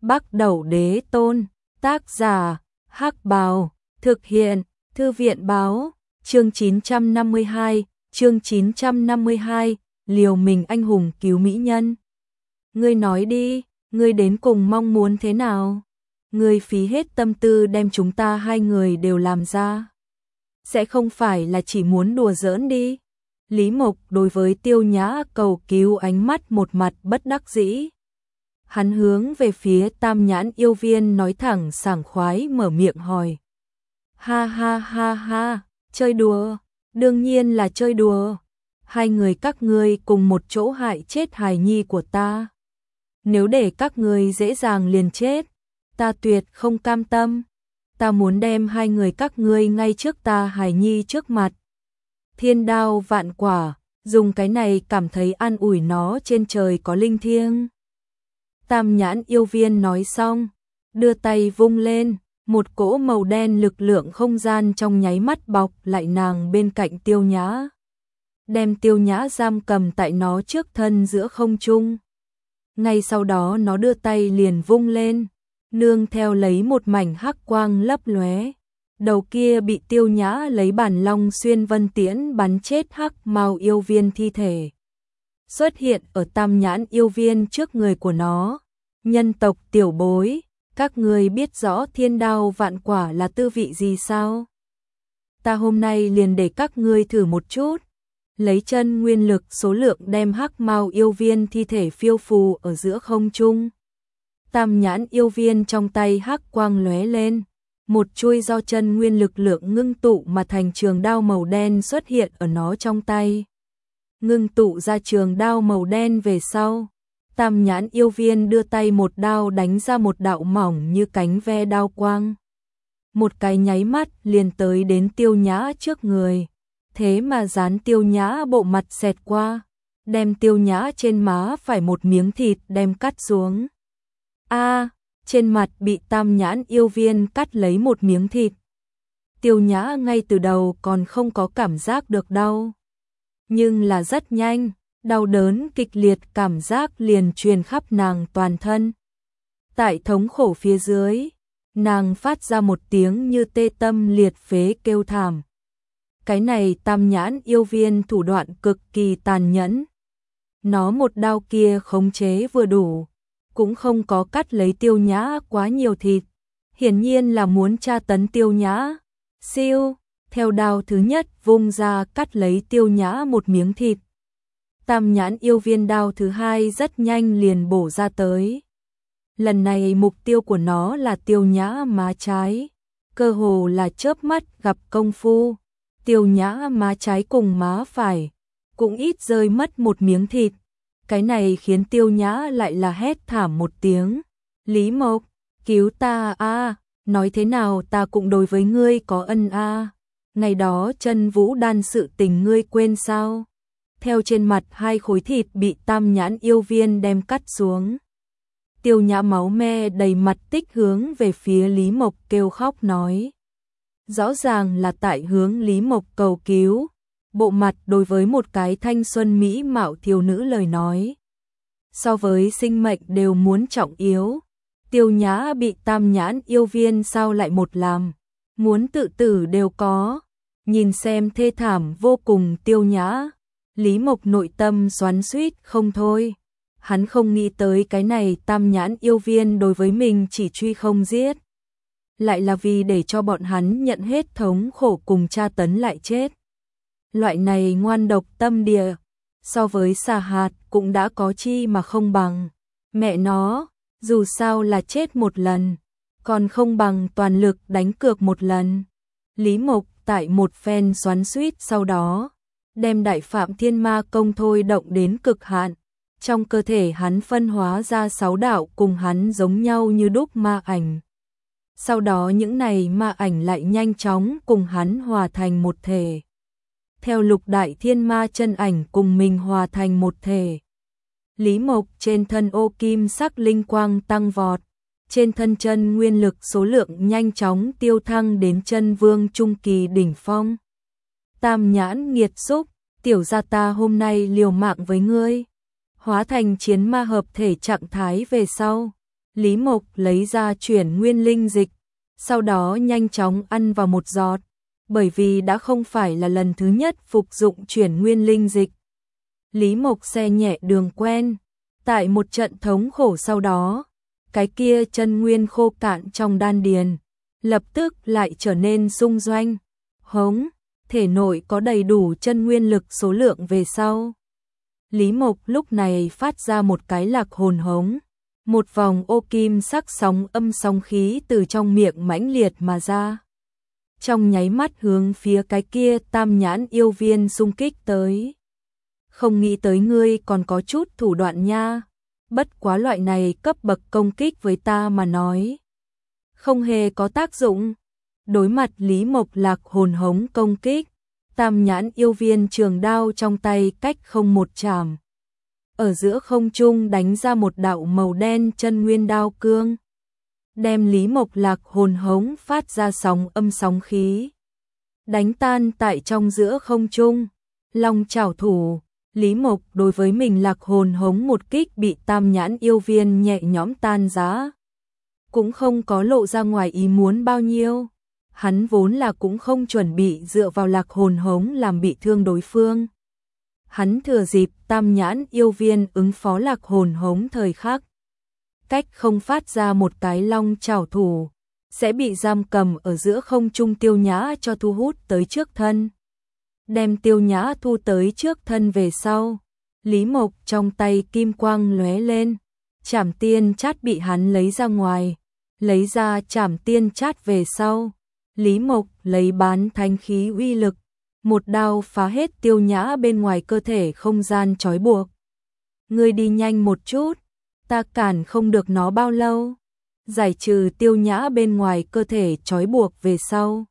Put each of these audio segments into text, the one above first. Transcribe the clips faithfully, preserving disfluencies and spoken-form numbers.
Bắc Đẩu Đế Tôn, tác giả, Hắc Bào, thực hiện, Thư viện báo, chương chín trăm năm mươi hai, chương chín trăm năm mươi hai, liều mình anh hùng cứu mỹ nhân. Ngươi nói đi, ngươi đến cùng mong muốn thế nào? Ngươi phí hết tâm tư đem chúng ta hai người đều làm ra. Sẽ không phải là chỉ muốn đùa giỡn đi. Lý Mộc đối với Tiêu Nhã cầu cứu ánh mắt một mặt bất đắc dĩ. Hắn hướng về phía Tam Nhãn yêu viên nói thẳng sảng khoái mở miệng hỏi. Ha ha ha ha, chơi đùa, đương nhiên là chơi đùa. Hai người các ngươi cùng một chỗ hại chết hài nhi của ta. Nếu để các ngươi dễ dàng liền chết, ta tuyệt không cam tâm. Ta muốn đem hai người các ngươi ngay trước ta hài nhi trước mặt. Thiên đao vạn quả, dùng cái này cảm thấy an ủi nó trên trời có linh thiêng. Tam Nhãn yêu viên nói xong, đưa tay vung lên, một cỗ màu đen lực lượng không gian trong nháy mắt bọc lại nàng bên cạnh Tiêu Nhã. Đem Tiêu Nhã giam cầm tại nó trước thân giữa không trung. Ngay sau đó nó đưa tay liền vung lên, nương theo lấy một mảnh hắc quang lấp lóe. Đầu kia bị Tiêu Nhã lấy bản long xuyên vân tiễn bắn chết hắc mao yêu viên thi thể. Xuất hiện ở Tam Nhãn yêu viên trước người của nó. Nhân tộc tiểu bối, các ngươi biết rõ thiên đao vạn quả là tư vị gì sao? Ta hôm nay liền để các ngươi thử một chút. Lấy chân nguyên lực số lượng đem hắc mao yêu viên thi thể phiêu phù ở giữa không trung. Tam Nhãn yêu viên trong tay hắc quang lóe lên. Một chuôi do chân nguyên lực lượng ngưng tụ mà thành trường đao màu đen xuất hiện ở nó trong tay. Ngưng tụ ra trường đao màu đen về sau. Tam Nhãn yêu viên đưa tay một đao đánh ra một đạo mỏng như cánh ve đao quang. Một cái nháy mắt liền tới đến Tiêu Nhã trước người. Thế mà dán Tiêu Nhã bộ mặt xẹt qua. Đem Tiêu Nhã trên má phải một miếng thịt đem cắt xuống. A, trên mặt bị Tam Nhãn yêu viên cắt lấy một miếng thịt. Tiêu Nhã ngay từ đầu còn không có cảm giác được đau. Nhưng là rất nhanh, đau đớn kịch liệt cảm giác liền truyền khắp nàng toàn thân. Tại thống khổ phía dưới, nàng phát ra một tiếng như tê tâm liệt phế kêu thảm. Cái này Tam Nhãn yêu viên thủ đoạn cực kỳ tàn nhẫn. Nó một đao kia khống chế vừa đủ, cũng không có cắt lấy Tiêu Nhã quá nhiều thịt. Hiển nhiên là muốn tra tấn Tiêu Nhã. Siêu, theo đao thứ nhất vung ra cắt lấy Tiêu Nhã một miếng thịt. Tam Nhãn yêu viên đao thứ hai rất nhanh liền bổ ra tới. Lần này mục tiêu của nó là Tiêu Nhã má trái. Cơ hồ là chớp mắt gặp công phu. Tiêu Nhã má trái cùng má phải cũng ít rơi mất một miếng thịt. Cái này khiến Tiêu Nhã lại là hét thảm một tiếng. Lý Mộc, cứu ta a, nói thế nào ta cũng đối với ngươi có ân a. Ngày đó Chân Vũ đan sự tình ngươi quên sao? Theo trên mặt hai khối thịt bị Tam Nhãn yêu viên đem cắt xuống. Tiêu Nhã máu me đầy mặt tích hướng về phía Lý Mộc kêu khóc nói. Rõ ràng là tại hướng Lý Mộc cầu cứu. Bộ mặt đối với một cái thanh xuân mỹ mạo thiếu nữ lời nói. So với sinh mệnh đều muốn trọng yếu. Tiêu Nhã bị Tam Nhãn yêu viên sao lại một làm. Muốn tự tử đều có. Nhìn xem thê thảm vô cùng Tiêu Nhã. Lý Mộc nội tâm xoắn xuýt không thôi. Hắn không nghĩ tới cái này Tam Nhãn yêu viên đối với mình chỉ truy không giết. Lại là vì để cho bọn hắn nhận hết thống khổ cùng tra tấn lại chết. Loại này ngoan độc tâm địa, so với xà hạt cũng đã có chi mà không bằng. Mẹ nó, dù sao là chết một lần, còn không bằng toàn lực đánh cược một lần. Lý Mộc tại một phen xoắn xuýt sau đó, đem Đại Phạm Thiên Ma công thôi động đến cực hạn. Trong cơ thể hắn phân hóa ra sáu đạo cùng hắn giống nhau như đúc ma ảnh. Sau đó những này ma ảnh lại nhanh chóng cùng hắn hòa thành một thể. Theo lục đại thiên ma chân ảnh cùng mình hòa thành một thể. Lý Mộc trên thân ô kim sắc linh quang tăng vọt. Trên thân chân nguyên lực số lượng nhanh chóng tiêu thăng đến chân vương trung kỳ đỉnh phong. Tam Nhãn nghiệt xúc, tiểu gia ta hôm nay liều mạng với ngươi. Hóa thành chiến ma hợp thể trạng thái về sau. Lý Mộc lấy ra chuyển nguyên linh dịch, sau đó nhanh chóng ăn vào một giọt, bởi vì đã không phải là lần thứ nhất phục dụng chuyển nguyên linh dịch. Lý Mộc xe nhẹ đường quen, tại một trận thống khổ sau đó, cái kia chân nguyên khô cạn trong đan điền, lập tức lại trở nên sung doanh, hống, thể nội có đầy đủ chân nguyên lực số lượng về sau. Lý Mộc lúc này phát ra một cái lạc hồn hống, một vòng ô kim sắc sóng âm sóng khí từ trong miệng mãnh liệt mà ra. Trong nháy mắt hướng phía cái kia tam nhãn yêu viên xung kích tới. Không nghĩ tới ngươi còn có chút thủ đoạn nha, bất quá loại này cấp bậc công kích với ta mà nói không hề có tác dụng. Đối mặt Lý Mộc lạc hồn hống công kích, tam nhãn yêu viên trường đao trong tay cách không một chảm, ở giữa không trung đánh ra một đạo màu đen chân nguyên đao cương, đem Lý Mộc lạc hồn hống phát ra sóng âm sóng khí, đánh tan tại trong giữa không trung. Long chảo thủ, Lý Mộc đối với mình lạc hồn hống một kích bị tam nhãn yêu viên nhẹ nhõm tan rã, cũng không có lộ ra ngoài ý muốn bao nhiêu. Hắn vốn là cũng không chuẩn bị dựa vào lạc hồn hống làm bị thương đối phương. Hắn thừa dịp tam nhãn yêu viên ứng phó lạc hồn hống thời khắc, cách không phát ra một cái long chảo thủ, sẽ bị giam cầm ở giữa không trung Tiêu Nhã cho thu hút tới trước thân. Đem Tiêu Nhã thu tới trước thân về sau, Lý Mộc trong tay kim quang lóe lên, Trảm Tiên Chát bị hắn lấy ra ngoài, lấy ra Trảm Tiên Chát về sau, Lý Mộc lấy bán thánh khí uy lực, một đao phá hết Tiêu Nhã bên ngoài cơ thể không gian trói buộc. Ngươi đi nhanh một chút, ta cản không được nó bao lâu. Giải trừ Tiêu Nhã bên ngoài cơ thể trói buộc về sau,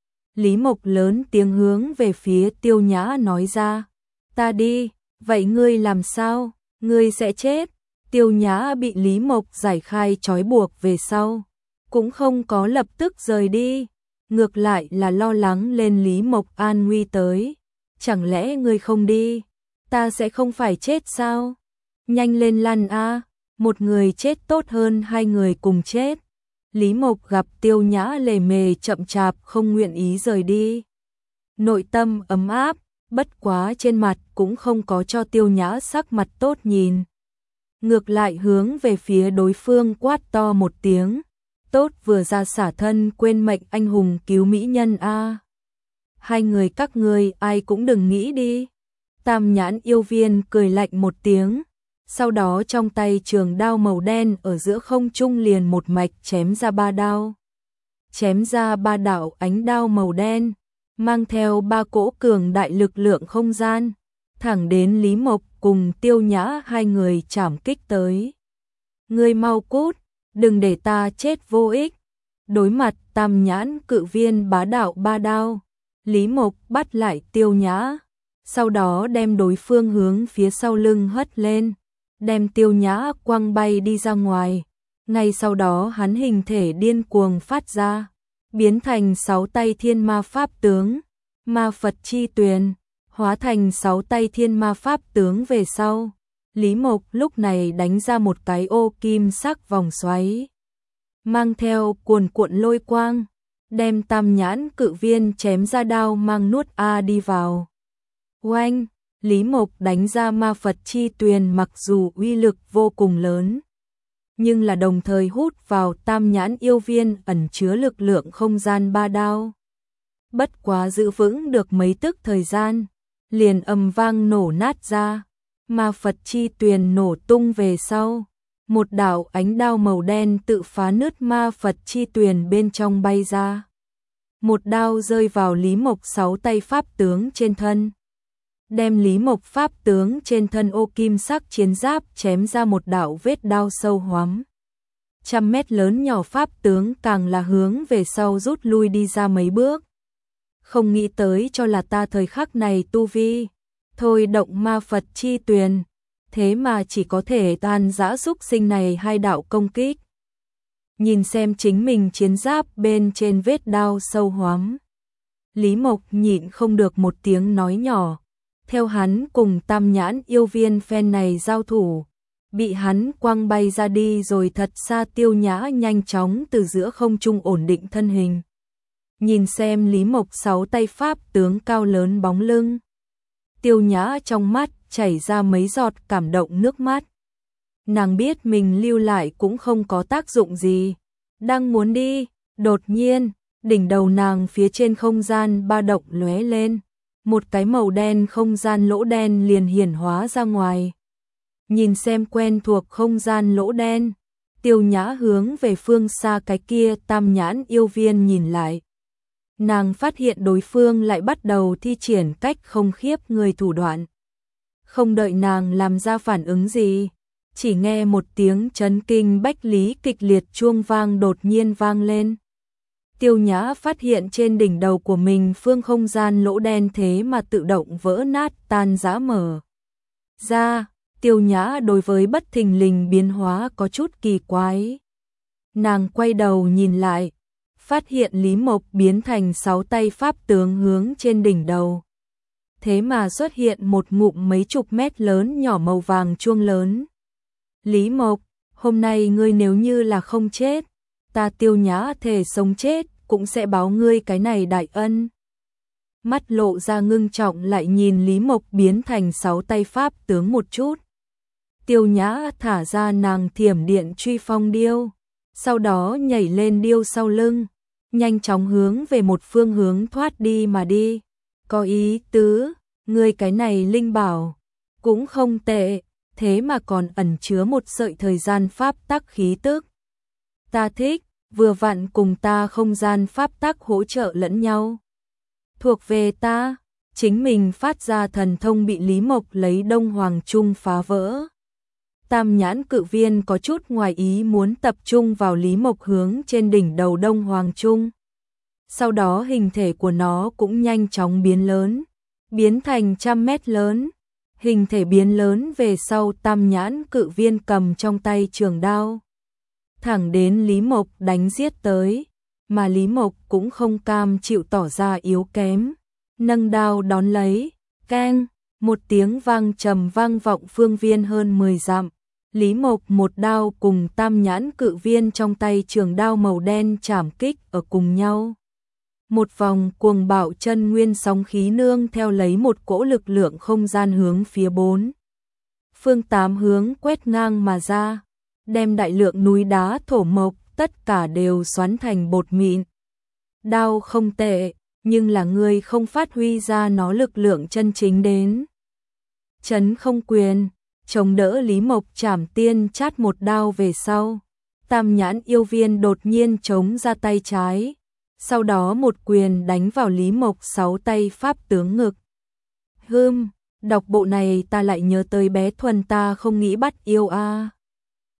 Lý Mộc lớn tiếng hướng về phía Tiêu Nhã nói ra, ta đi, vậy ngươi làm sao, ngươi sẽ chết. Tiêu Nhã bị Lý Mộc giải khai trói buộc về sau, cũng không có lập tức rời đi, ngược lại là lo lắng lên Lý Mộc an nguy tới. Chẳng lẽ ngươi không đi, ta sẽ không phải chết sao? Nhanh lên lăn a, một người chết tốt hơn hai người cùng chết. Lý Mộc gặp Tiêu Nhã lề mề chậm chạp không nguyện ý rời đi, nội tâm ấm áp, bất quá trên mặt cũng không có cho Tiêu Nhã sắc mặt tốt nhìn. Ngược lại hướng về phía đối phương quát to một tiếng, tốt vừa ra xả thân quên mệnh anh hùng cứu mỹ nhân a. Hai người các ngươi ai cũng đừng nghĩ đi. Tam nhãn yêu viên cười lạnh một tiếng, sau đó trong tay trường đao màu đen ở giữa không trung liền một mạch chém ra ba đao. Chém ra ba đạo ánh đao màu đen, mang theo ba cỗ cường đại lực lượng không gian, thẳng đến Lý Mộc cùng Tiêu Nhã hai người chảm kích tới. Ngươi mau cút, đừng để ta chết vô ích. Đối mặt tam nhãn cự viên bá đạo ba đao, Lý Mộc bắt lại Tiêu Nhã, sau đó đem đối phương hướng phía sau lưng hất lên, đem Tiêu Nhã quăng bay đi ra ngoài. Ngay sau đó hắn hình thể điên cuồng phát ra, biến thành sáu tay thiên ma pháp tướng, ma Phật chi tuyền, hóa thành sáu tay thiên ma pháp tướng về sau. Lý Mộc lúc này đánh ra một cái ô kim sắc vòng xoáy, mang theo cuồn cuộn lôi quang, đem tam nhãn cự viên chém ra đao mang nuốt a đi vào. Oanh, Lý Mộc đánh ra ma Phật chi tuyền mặc dù uy lực vô cùng lớn, nhưng là đồng thời hút vào tam nhãn yêu viên ẩn chứa lực lượng không gian ba đao. Bất quá giữ vững được mấy tức thời gian, liền ầm vang nổ nát ra. Ma Phật chi tuyền nổ tung về sau, một đạo ánh đao màu đen tự phá nứt ma Phật chi tuyền bên trong bay ra. Một đao rơi vào Lý Mộc sáu tay pháp tướng trên thân, đem Lý Mộc pháp tướng trên thân ô kim sắc chiến giáp chém ra một đạo vết đao sâu hoắm. Trăm mét lớn nhỏ pháp tướng càng là hướng về sau rút lui đi ra mấy bước. Không nghĩ tới cho là ta thời khắc này tu vi thôi động ma Phật chi tuyền, thế mà chỉ có thể tan dã xúc sinh này hai đạo công kích. Nhìn xem chính mình chiến giáp bên trên vết đao sâu hoắm, Lý Mộc nhịn không được một tiếng nói nhỏ. Theo hắn cùng tam nhãn yêu viên phen này giao thủ, bị hắn quăng bay ra đi rồi thật xa. Tiêu Nhã nhanh chóng từ giữa không trung ổn định thân hình. Nhìn xem Lý Mộc sáu tay pháp tướng cao lớn bóng lưng. Tiêu Nhã trong mắt chảy ra mấy giọt cảm động nước mắt. Nàng biết mình lưu lại cũng không có tác dụng gì. Đang muốn đi, đột nhiên, đỉnh đầu nàng phía trên không gian ba động lóe lên. Một cái màu đen không gian lỗ đen liền hiển hóa ra ngoài. Nhìn xem quen thuộc không gian lỗ đen, Tiêu Nhã hướng về phương xa cái kia tam nhãn yêu viên nhìn lại. Nàng phát hiện đối phương lại bắt đầu thi triển cách không khiếp người thủ đoạn. Không đợi nàng làm ra phản ứng gì, chỉ nghe một tiếng chấn kinh bách lý kịch liệt chuông vang đột nhiên vang lên. Tiêu Nhã phát hiện trên đỉnh đầu của mình phương không gian lỗ đen thế mà tự động vỡ nát tan rã mở ra. Tiêu Nhã đối với bất thình lình biến hóa có chút kỳ quái. Nàng quay đầu nhìn lại, phát hiện Lý Mộc biến thành sáu tay pháp tướng hướng trên đỉnh đầu. Thế mà xuất hiện một ngụm mấy chục mét lớn nhỏ màu vàng chuông lớn. Lý Mộc, hôm nay ngươi nếu như là không chết, ta Tiêu Nhã thề sống chết cũng sẽ báo ngươi cái này đại ân. Mắt lộ ra ngưng trọng lại nhìn Lý Mộc biến thành sáu tay pháp tướng một chút. Tiêu Nhã thả ra nàng thiểm điện truy phong điêu, sau đó nhảy lên điêu sau lưng, nhanh chóng hướng về một phương hướng thoát đi mà đi. Có ý tứ, ngươi cái này linh bảo cũng không tệ, thế mà còn ẩn chứa một sợi thời gian pháp tắc khí tức. Ta thích, vừa vặn cùng ta không gian pháp tắc hỗ trợ lẫn nhau. Thuộc về ta, chính mình phát ra thần thông bị Lý Mộc lấy Đông Hoàng Trung phá vỡ. Tam nhãn cự viên có chút ngoài ý muốn tập trung vào Lý Mộc hướng trên đỉnh đầu Đông Hoàng Trung. Sau đó hình thể của nó cũng nhanh chóng biến lớn, biến thành trăm mét lớn. Hình thể biến lớn về sau tam nhãn cự viên cầm trong tay trường đao. Thẳng đến Lý Mộc đánh giết tới, mà Lý Mộc cũng không cam chịu tỏ ra yếu kém. Nâng đao đón lấy, keng, một tiếng vang trầm vang vọng phương viên hơn mười dặm. Lý Mộc một đao cùng tam nhãn cự viên trong tay trường đao màu đen chạm kích ở cùng nhau. Một vòng cuồng bạo chân nguyên sóng khí nương theo lấy một cỗ lực lượng không gian hướng phía bốn phương tám hướng quét ngang mà ra, đem đại lượng núi đá thổ mộc tất cả đều xoắn thành bột mịn. Đao không tệ, nhưng là ngươi không phát huy ra nó lực lượng chân chính đến. Chấn không quyền, chống đỡ Lý Mộc chảm tiên chát một đao về sau. Tam nhãn yêu viên đột nhiên chống ra tay trái. Sau đó một quyền đánh vào Lý Mộc sáu tay pháp tướng ngực. Hừm, đọc bộ này ta lại nhớ tới bé Thuần ta không nghĩ bắt yêu a. À.